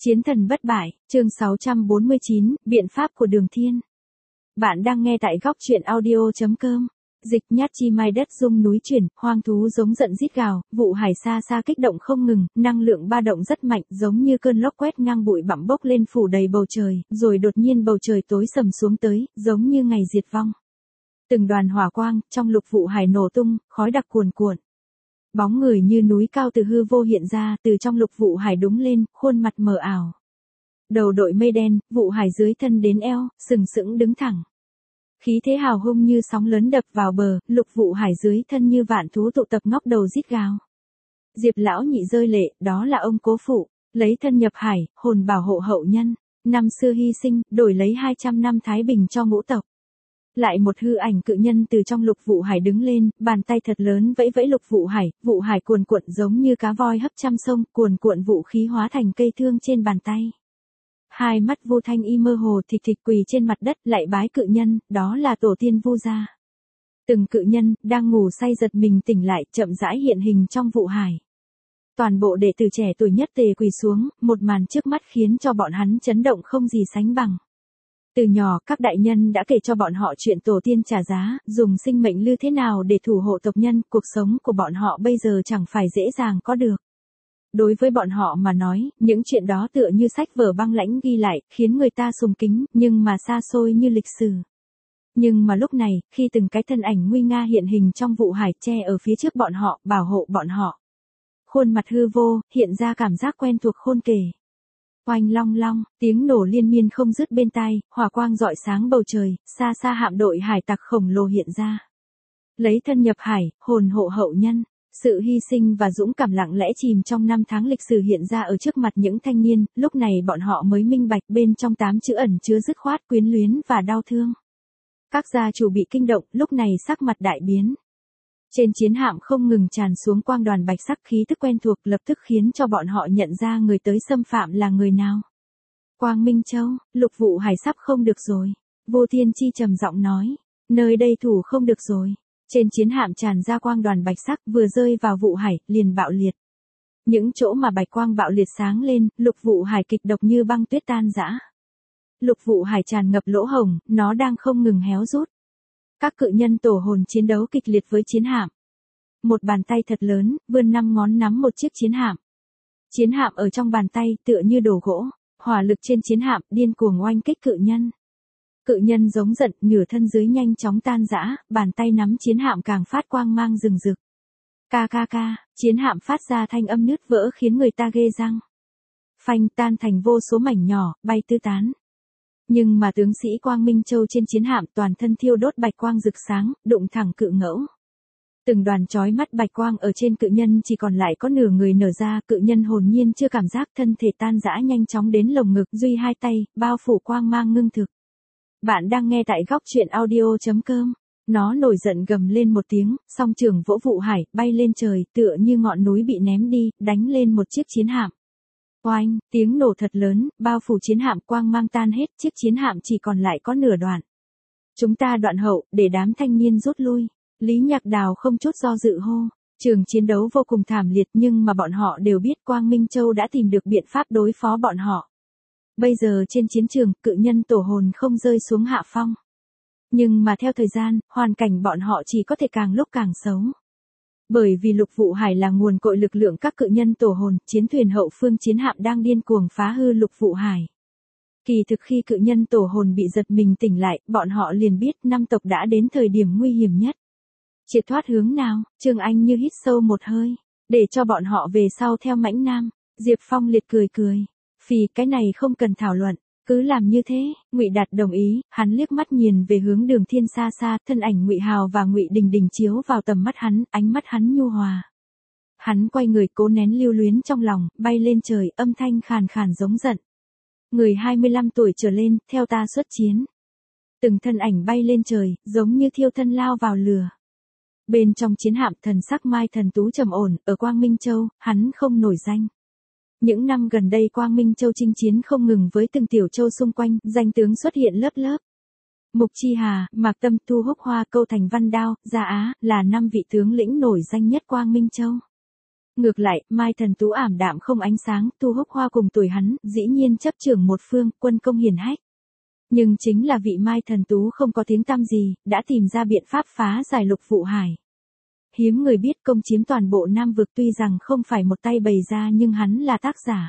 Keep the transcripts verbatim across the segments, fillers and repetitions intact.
Chiến thần bất bại, chương sáu trăm bốn mươi chín, biện pháp của Đường Thiên. Bạn đang nghe tại góc truyện audio chấm com. Dịch nhát chi mai đất rung núi chuyển, hoang thú giống giận rít gào, vụ hải xa xa kích động không ngừng, năng lượng ba động rất mạnh, giống như cơn lốc quét ngang bụi bặm bốc lên phủ đầy bầu trời, rồi đột nhiên bầu trời tối sầm xuống tới, giống như ngày diệt vong. Từng đoàn hỏa quang, trong lục vụ hải nổ tung, khói đặc cuồn cuộn. Bóng người như núi cao từ hư vô hiện ra, từ trong lục vụ hải đúng lên, khuôn mặt mờ ảo. Đầu đội mây đen, vụ hải dưới thân đến eo, sừng sững đứng thẳng. Khí thế hào hung như sóng lớn đập vào bờ, lục vụ hải dưới thân như vạn thú tụ tập ngóc đầu rít gào. Diệp lão nhị rơi lệ, đó là ông cố phụ, lấy thân nhập hải, hồn bảo hộ hậu nhân. Năm xưa hy sinh, đổi lấy hai trăm năm thái bình cho ngũ tộc. Lại một hư ảnh cự nhân từ trong lục vụ hải đứng lên, bàn tay thật lớn vẫy vẫy lục vụ hải, vụ hải cuồn cuộn giống như cá voi hấp trăm sông, cuồn cuộn vũ khí hóa thành cây thương trên bàn tay. Hai mắt Vu Thanh Y mơ hồ thịch thịch quỳ trên mặt đất lại bái cự nhân, đó là tổ tiên Vu gia. Từng cự nhân, đang ngủ say giật mình tỉnh lại, chậm rãi hiện hình trong vụ hải. Toàn bộ đệ tử trẻ tuổi nhất tề quỳ xuống, một màn trước mắt khiến cho bọn hắn chấn động không gì sánh bằng. Từ nhỏ, các đại nhân đã kể cho bọn họ chuyện tổ tiên trả giá, dùng sinh mệnh lưu thế nào để thủ hộ tộc nhân, cuộc sống của bọn họ bây giờ chẳng phải dễ dàng có được. Đối với bọn họ mà nói, những chuyện đó tựa như sách vở băng lãnh ghi lại, khiến người ta sùng kính, nhưng mà xa xôi như lịch sử. Nhưng mà lúc này, khi từng cái thân ảnh nguy nga hiện hình trong vụ hải che ở phía trước bọn họ, bảo hộ bọn họ. Khuôn mặt hư vô, hiện ra cảm giác quen thuộc khôn kể. Oanh long long, tiếng nổ liên miên không dứt bên tai, hỏa quang rọi sáng bầu trời, xa xa hạm đội hải tặc khổng lồ hiện ra. Lấy thân nhập hải, hồn hộ hậu nhân, sự hy sinh và dũng cảm lặng lẽ chìm trong năm tháng lịch sử hiện ra ở trước mặt những thanh niên, lúc này bọn họ mới minh bạch bên trong tám chữ ẩn chứa dứt khoát quyến luyến và đau thương. Các gia chủ bị kinh động, lúc này sắc mặt đại biến. Trên chiến hạm không ngừng tràn xuống quang đoàn bạch sắc khí tức quen thuộc lập tức khiến cho bọn họ nhận ra người tới xâm phạm là người nào. Quang Minh Châu, lục vụ hải sắp không được rồi. Vô Thiên Chi trầm giọng nói, nơi đây thủ không được rồi. Trên chiến hạm tràn ra quang đoàn bạch sắc vừa rơi vào vụ hải, liền bạo liệt. Những chỗ mà bạch quang bạo liệt sáng lên, lục vụ hải kịch độc như băng tuyết tan rã. Lục vụ hải tràn ngập lỗ hổng, nó đang không ngừng héo rút. Các cự nhân tổ hồn chiến đấu kịch liệt với chiến hạm. Một bàn tay thật lớn, vươn năm ngón nắm một chiếc chiến hạm. Chiến hạm ở trong bàn tay tựa như đồ gỗ, hỏa lực trên chiến hạm điên cuồng oanh kích cự nhân. Cự nhân giống giận, nửa thân dưới nhanh chóng tan rã, bàn tay nắm chiến hạm càng phát quang mang rừng rực. Ca ca ca, chiến hạm phát ra thanh âm nứt vỡ khiến người ta ghê răng. Phanh tan thành vô số mảnh nhỏ, bay tứ tán. Nhưng mà tướng sĩ Quang Minh Châu trên chiến hạm toàn thân thiêu đốt bạch quang rực sáng, đụng thẳng cự ngẫu. Từng đoàn chói mắt bạch quang ở trên cự nhân chỉ còn lại có nửa người nở ra, cự nhân hồn nhiên chưa cảm giác thân thể tan rã nhanh chóng đến lồng ngực, duy hai tay, bao phủ quang mang ngưng thực. Bạn đang nghe tại góc truyện audio chấm com. Nó nổi giận gầm lên một tiếng, song trường vỗ vụ hải, bay lên trời, tựa như ngọn núi bị ném đi, đánh lên một chiếc chiến hạm. Oanh, tiếng nổ thật lớn, bao phủ chiến hạm quang mang tan hết, chiếc chiến hạm chỉ còn lại có nửa đoạn. Chúng ta đoạn hậu, để đám thanh niên rút lui. Lý Nhạc Đào không chút do dự hô. Trường chiến đấu vô cùng thảm liệt nhưng mà bọn họ đều biết Quang Minh Châu đã tìm được biện pháp đối phó bọn họ. Bây giờ trên chiến trường, cự nhân tổ hồn không rơi xuống hạ phong. Nhưng mà theo thời gian, hoàn cảnh bọn họ chỉ có thể càng lúc càng xấu. Bởi vì lục vụ hải là nguồn cội lực lượng các cự nhân tổ hồn, chiến thuyền hậu phương chiến hạm đang điên cuồng phá hư lục vụ hải. Kỳ thực khi cự nhân tổ hồn bị giật mình tỉnh lại, bọn họ liền biết năm tộc đã đến thời điểm nguy hiểm nhất. Triệt thoát hướng nào, Trương Anh như hít sâu một hơi, để cho bọn họ về sau theo mãnh nam. Diệp Phong liệt cười cười, phì cái này không cần thảo luận. Cứ làm như thế, Ngụy Đạt đồng ý, hắn liếc mắt nhìn về hướng Đường Thiên xa xa, thân ảnh Ngụy Hào và Ngụy Đình Đình chiếu vào tầm mắt hắn, ánh mắt hắn nhu hòa. Hắn quay người cố nén lưu luyến trong lòng, bay lên trời, âm thanh khàn khàn giống giận. Người hai mươi lăm tuổi trở lên, theo ta xuất chiến. Từng thân ảnh bay lên trời, giống như thiêu thân lao vào lửa. Bên trong chiến hạm thần sắc Mai Thần Tú trầm ổn, ở Quang Minh Châu, hắn không nổi danh. Những năm gần đây Quang Minh Châu chinh chiến không ngừng với từng tiểu châu xung quanh, danh tướng xuất hiện lớp lớp. Mục Chi Hà, Mạc Tâm, Thu Húc Hoa, Câu Thành Văn Đao, Gia Á, là năm vị tướng lĩnh nổi danh nhất Quang Minh Châu. Ngược lại, Mai Thần Tú ảm đạm không ánh sáng, Tu Húc Hoa cùng tuổi hắn, dĩ nhiên chấp trưởng một phương, quân công hiển hách. Nhưng chính là vị Mai Thần Tú không có tiếng tăm gì, đã tìm ra biện pháp phá giải Lục Vụ Hải. Hiếm người biết công chiếm toàn bộ Nam Vực tuy rằng không phải một tay bày ra nhưng hắn là tác giả.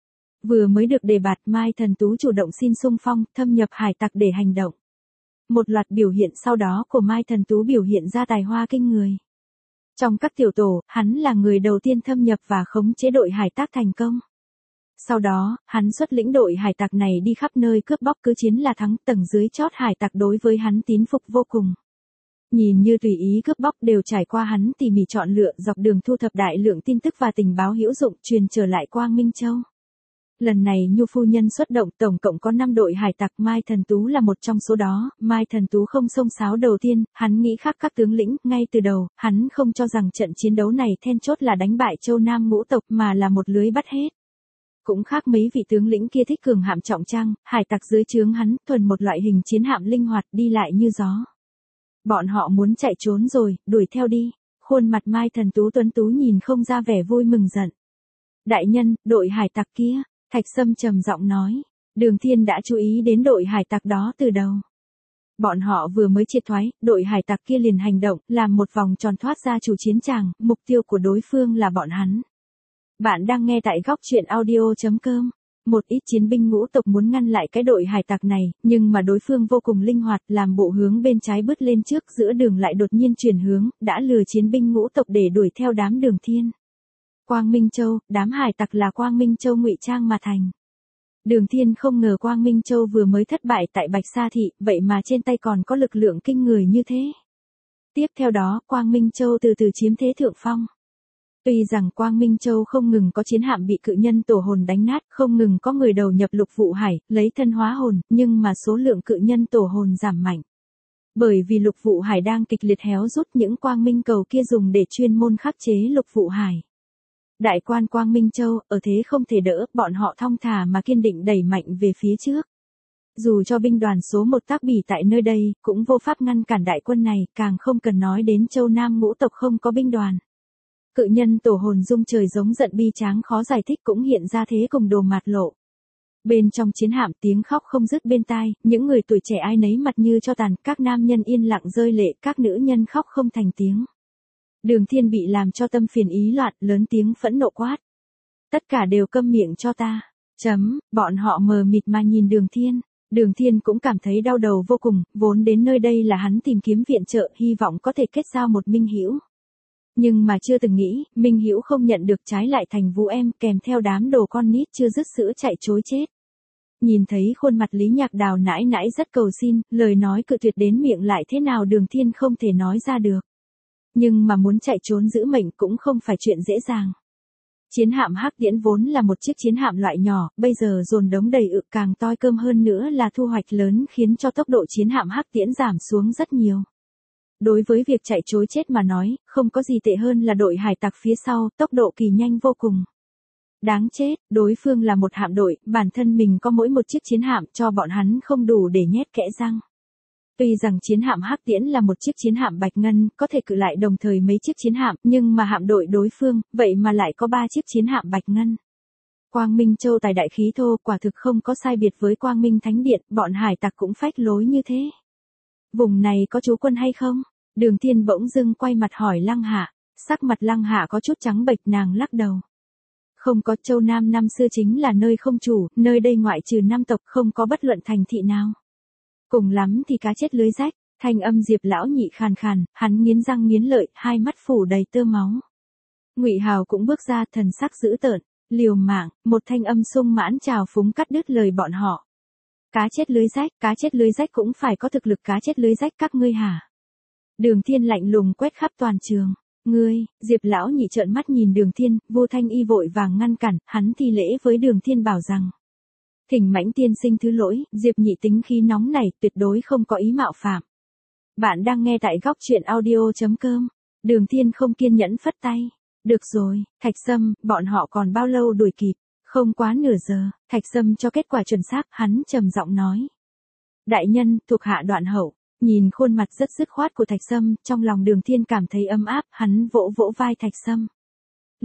Vừa mới được đề bạt Mai Thần Tú chủ động xin xung phong, thâm nhập hải tặc để hành động. Một loạt biểu hiện sau đó của Mai Thần Tú biểu hiện ra tài hoa kinh người. Trong các tiểu tổ, hắn là người đầu tiên thâm nhập và khống chế đội hải tặc thành công. Sau đó, hắn xuất lĩnh đội hải tặc này đi khắp nơi cướp bóc cứ chiến là thắng, tầng dưới chót hải tặc đối với hắn tín phục vô cùng. Nhìn như tùy ý cướp bóc đều trải qua hắn tỉ mỉ chọn lựa, dọc đường thu thập đại lượng tin tức và tình báo hữu dụng truyền trở lại Quang Minh Châu. Lần này Nhu phu nhân xuất động, tổng cộng có năm đội hải tặc, Mai Thần Tú là một trong số đó. Mai Thần Tú không xông xáo đầu tiên, hắn nghĩ khác các tướng lĩnh, ngay từ đầu, hắn không cho rằng trận chiến đấu này then chốt là đánh bại Châu Nam ngũ tộc mà là một lưới bắt hết. Cũng khác mấy vị tướng lĩnh kia thích cường hạm trọng trang, hải tặc dưới trướng hắn, thuần một loại hình chiến hạm linh hoạt đi lại như gió. Bọn họ muốn chạy trốn rồi, đuổi theo đi. Khuôn mặt Mai Thần Tú tuấn tú nhìn không ra vẻ vui mừng giận. Đại nhân, đội hải tặc kia, Thạch Sâm trầm giọng nói. Đường Thiên đã chú ý đến đội hải tặc đó từ đầu. Bọn họ vừa mới triệt thoái, đội hải tặc kia liền hành động, làm một vòng tròn thoát ra chủ chiến tràng, mục tiêu của đối phương là bọn hắn. Bạn đang nghe tại góc truyện audio chấm com. Một ít chiến binh ngũ tộc muốn ngăn lại cái đội hải tặc này, nhưng mà đối phương vô cùng linh hoạt, làm bộ hướng bên trái bứt lên trước, giữa đường lại đột nhiên chuyển hướng, đã lừa chiến binh ngũ tộc để đuổi theo đám Đường Thiên. Quang Minh Châu, đám hải tặc là Quang Minh Châu ngụy trang mà thành. Đường Thiên không ngờ Quang Minh Châu vừa mới thất bại tại Bạch Sa Thị, vậy mà trên tay còn có lực lượng kinh người như thế. Tiếp theo đó, Quang Minh Châu từ từ chiếm thế thượng phong. Tuy rằng Quang Minh Châu không ngừng có chiến hạm bị cự nhân tổ hồn đánh nát, không ngừng có người đầu nhập Lục Vụ Hải, lấy thân hóa hồn, nhưng mà số lượng cự nhân tổ hồn giảm mạnh. Bởi vì Lục Vụ Hải đang kịch liệt héo rút, những Quang Minh cầu kia dùng để chuyên môn khắc chế Lục Vụ Hải. Đại quan Quang Minh Châu, ở thế không thể đỡ, bọn họ thong thả mà kiên định đẩy mạnh về phía trước. Dù cho binh đoàn số một tác bỉ tại nơi đây, cũng vô pháp ngăn cản đại quân này, càng không cần nói đến Châu Nam ngũ tộc không có binh đoàn. Cự nhân tổ hồn rung trời giống giận bi tráng khó giải thích cũng hiện ra thế cùng đồ mạt lộ. Bên trong chiến hạm tiếng khóc không dứt bên tai, những người tuổi trẻ ai nấy mặt như cho tàn, các nam nhân yên lặng rơi lệ, các nữ nhân khóc không thành tiếng. Đường Thiên bị làm cho tâm phiền ý loạn, lớn tiếng phẫn nộ quát. Tất cả đều câm miệng cho ta. Chấm, bọn họ mờ mịt mà nhìn Đường Thiên. Đường Thiên cũng cảm thấy đau đầu vô cùng, vốn đến nơi đây là hắn tìm kiếm viện trợ, hy vọng có thể kết giao một minh hữu. Nhưng mà chưa từng nghĩ, minh hữu không nhận được, trái lại thành vũ em, kèm theo đám đồ con nít chưa dứt sữa chạy trối chết. Nhìn thấy khuôn mặt Lý Nhạc Đào nãi nãi rất cầu xin, lời nói cự tuyệt đến miệng lại thế nào Đường Thiên không thể nói ra được. Nhưng mà muốn chạy trốn giữ mệnh cũng không phải chuyện dễ dàng. Chiến hạm Hắc Tiễn vốn là một chiếc chiến hạm loại nhỏ, bây giờ dồn đống đầy ự càng toi cơm hơn nữa là thu hoạch lớn khiến cho tốc độ chiến hạm Hắc Tiễn giảm xuống rất nhiều. Đối với việc chạy trối chết mà nói, không có gì tệ hơn là đội hải tặc phía sau, tốc độ kỳ nhanh vô cùng. Đáng chết, đối phương là một hạm đội, bản thân mình có mỗi một chiếc chiến hạm, cho bọn hắn không đủ để nhét kẽ răng. Tuy rằng chiến hạm Hắc Tiễn là một chiếc chiến hạm bạch ngân, có thể cự lại đồng thời mấy chiếc chiến hạm, nhưng mà hạm đội đối phương, vậy mà lại có ba chiếc chiến hạm bạch ngân. Quang Minh Châu tài đại khí thô, quả thực không có sai biệt với Quang Minh Thánh Điện, bọn hải tặc cũng phách lối như thế. Vùng này có trú quân hay không? Đường Thiên bỗng dưng quay mặt hỏi Lăng Hạ, sắc mặt Lăng Hạ có chút trắng bệch, nàng lắc đầu. Không có, Châu Nam năm xưa chính là nơi không chủ, nơi đây ngoại trừ năm tộc không có bất luận thành thị nào. Cùng lắm thì cá chết lưới rách, thanh âm Diệp lão nhị khàn khàn, hắn nghiến răng nghiến lợi, hai mắt phủ đầy tơ máu. Ngụy Hào cũng bước ra, thần sắc dữ tợn, liều mạng, một thanh âm sung mãn trào phúng cắt đứt lời bọn họ. Cá chết lưới rách, cá chết lưới rách cũng phải có thực lực, cá chết lưới rách các ngươi hả? Đường Thiên lạnh lùng quét khắp toàn trường. Ngươi, Diệp lão nhị trợn mắt nhìn Đường Thiên, Vô Thanh Y vội vàng ngăn cản, hắn thi lễ với Đường Thiên bảo rằng. Thỉnh Mãnh tiên sinh thứ lỗi, Diệp nhị tính khí nóng này, tuyệt đối không có ý mạo phạm. Bạn đang nghe tại góc truyện audio chấm com. Đường Thiên không kiên nhẫn phất tay. Được rồi, Thạch Sâm, bọn họ còn bao lâu đuổi kịp? Không quá nửa giờ, Thạch Sâm cho kết quả chuẩn xác, hắn trầm giọng nói. Đại nhân, thuộc hạ Đoạn Hậu. Nhìn khuôn mặt rất dứt khoát của Thạch Sâm, trong lòng Đường Thiên cảm thấy ấm áp, hắn vỗ vỗ vai Thạch Sâm.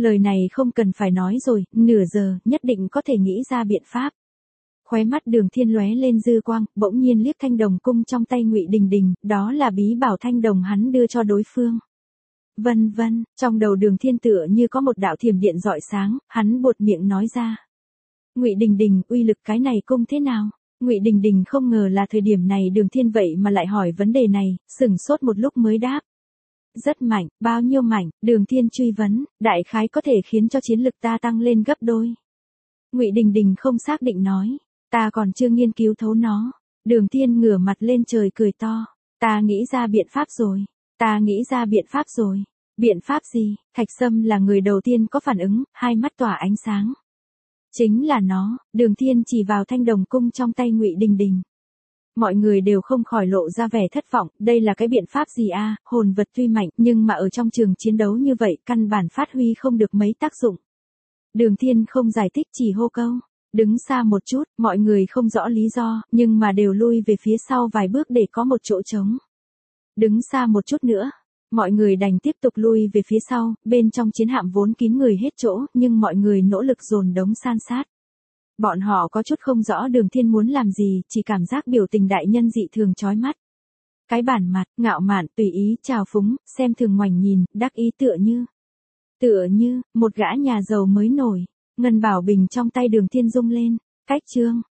Lời này không cần phải nói rồi, nửa giờ, nhất định có thể nghĩ ra biện pháp. Khóe mắt Đường Thiên lóe lên dư quang, bỗng nhiên liếc thanh đồng cung trong tay Ngụy Đình Đình, đó là bí bảo thanh đồng hắn đưa cho đối phương. Vân vân, trong đầu Đường Thiên tựa như có một đạo thiểm điện rọi sáng, hắn buột miệng nói ra. Ngụy Đình Đình, uy lực cái này cung thế nào? Ngụy Đình Đình không ngờ là thời điểm này Đường Thiên vậy mà lại hỏi vấn đề này, sửng sốt một lúc mới đáp. Rất mạnh, bao nhiêu mạnh? Đường Thiên truy vấn, đại khái có thể khiến cho chiến lực ta tăng lên gấp đôi. Ngụy Đình Đình không xác định nói, ta còn chưa nghiên cứu thấu nó. Đường Thiên ngửa mặt lên trời cười to, ta nghĩ ra biện pháp rồi, ta nghĩ ra biện pháp rồi. Biện pháp gì? Thạch Sâm là người đầu tiên có phản ứng, hai mắt tỏa ánh sáng. Chính là nó. Đường Thiên chỉ vào thanh đồng cung trong tay Ngụy Đình Đình. Mọi người đều không khỏi lộ ra vẻ thất vọng, đây là cái biện pháp gì a? À? Hồn vật tuy mạnh, nhưng mà ở trong trường chiến đấu như vậy, căn bản phát huy không được mấy tác dụng. Đường Thiên không giải thích, chỉ hô câu, đứng xa một chút, mọi người không rõ lý do, nhưng mà đều lui về phía sau vài bước để có một chỗ trống. Đứng xa một chút nữa. Mọi người đành tiếp tục lui về phía sau, bên trong chiến hạm vốn kín người hết chỗ, nhưng mọi người nỗ lực dồn đống san sát. Bọn họ có chút không rõ Đường Thiên muốn làm gì, chỉ cảm giác biểu tình đại nhân dị thường chói mắt. Cái bản mặt, ngạo mạn, tùy ý, trào phúng, xem thường ngoảnh nhìn, đắc ý tựa như. Tựa như, một gã nhà giàu mới nổi, ngân bảo bình trong tay Đường Thiên rung lên, cách chương.